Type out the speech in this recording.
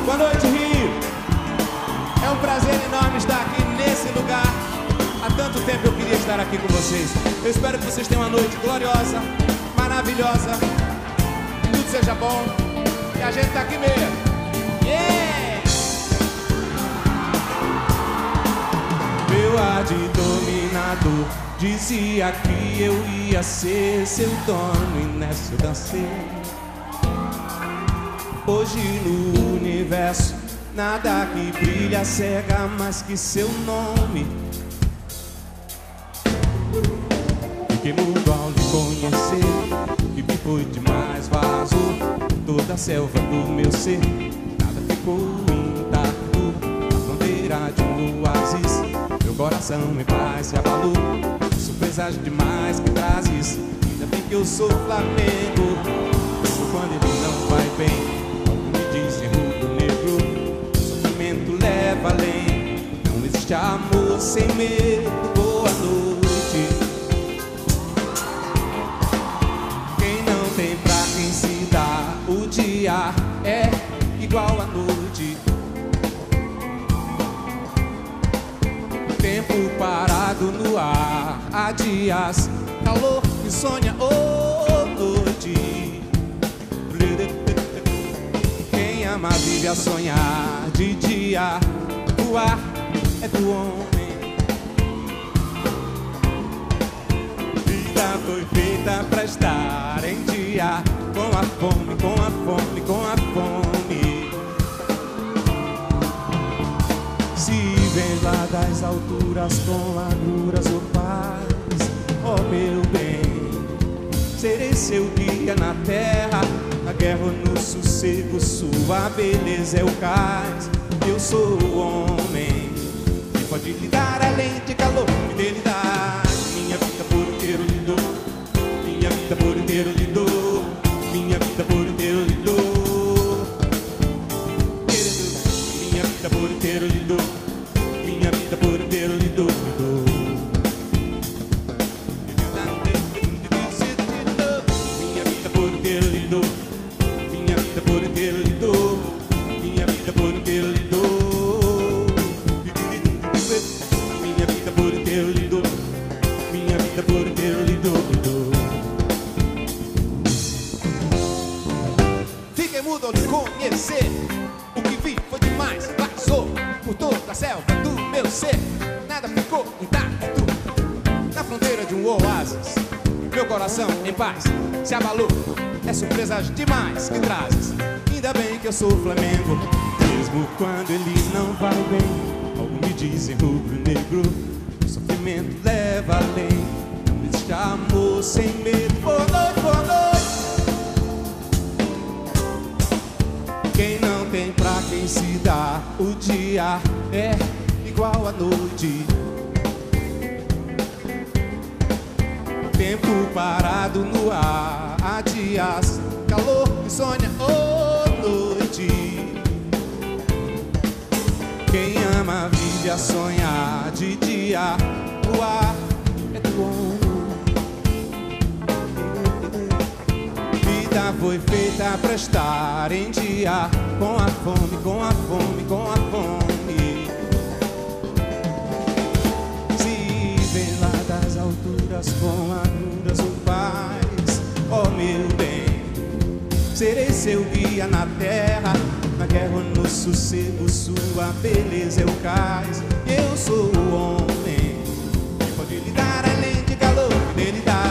Boa noite, Rio. É um prazer enorme estar aqui nesse lugar. Há tanto tempo eu queria estar aqui com vocês. Eu espero que vocês tenham uma noite gloriosa, maravilhosa, que tudo seja bom. E a gente tá aqui mesmo. Yeah! Meu ar de dominador dizia que eu ia ser seu dono, e nessa eu dancei. Hoje no universo nada que brilha cega mais que seu nome. Fiquei mudo ao lhe conhecer, e me foi demais, vazou toda a selva do meu ser. Nada ficou intacto, a fronteira de um oásis. Meu coração em paz se abalou, surpresas demais que trazes. Ainda bem que eu sou Flamengo, mesmo quando ele não vai bem. Dizem rubro-negro, sofrimento leva além. Não existe amor sem medo. Boa noite. Quem não tem pra quem se dá, o dia é igual à noite. Tempo parado no ar, há dias, calor que sonha, oh, noite. Ama, vive a sonhar de dia. O ar é do homem. Vida foi feita pra estar em dia. Com a fome, com a fome, com a fome. Se vem lá das alturas com agruras, oh paz, oh meu bem, serei seu guia na terra. A guerra no sossego, sua beleza é o cais. Eu sou o homem que pode lhe dar além de calor, fidelidade. Minha vida por inteiro lhe dou, minha vida por inteiro lhe dou, minha vida por inteiro lhe dou. Minha vida por inteiro lhe dou, minha vida por inteiro lhe dou, minha vida por inteiro lhe dou. Minha vida por inteiro lhe dou, minha vida por inteiro lhe dou. Minha vida por inteiro lhe dou, minha vida por inteiro lhe dou. Fiquei mudo ao lhe conhecer, o que vi foi demais, passou por toda a selva do meu ser. Nada ficou intacto, na fronteira de um oásis. Meu coração em paz se abalou, é surpresas demais que trazes. Ainda bem que eu sou Flamengo, mesmo quando ele não vai bem. Algo me dizem rubro-negro, o sofrimento leva além. Não existe amor sem medo. Boa noite, boa noite. Quem não tem pra quem se dá, o dia é igual à noite. Tempo parado no ar, há dias, calor que sonha, oh, noite. Quem ama vive a sonhar de dia. O ar é do homem. Vida foi feita pra estar em dia. Com a fome, com a fome, com a fome. Se vem lá das alturas com agruras, oh paz, oh meu bem, serei seu guia na terra. Na guerra ou no sossego, sua beleza é o cais. Eu sou o homem que pode lhe dar além de calor, fidelidade.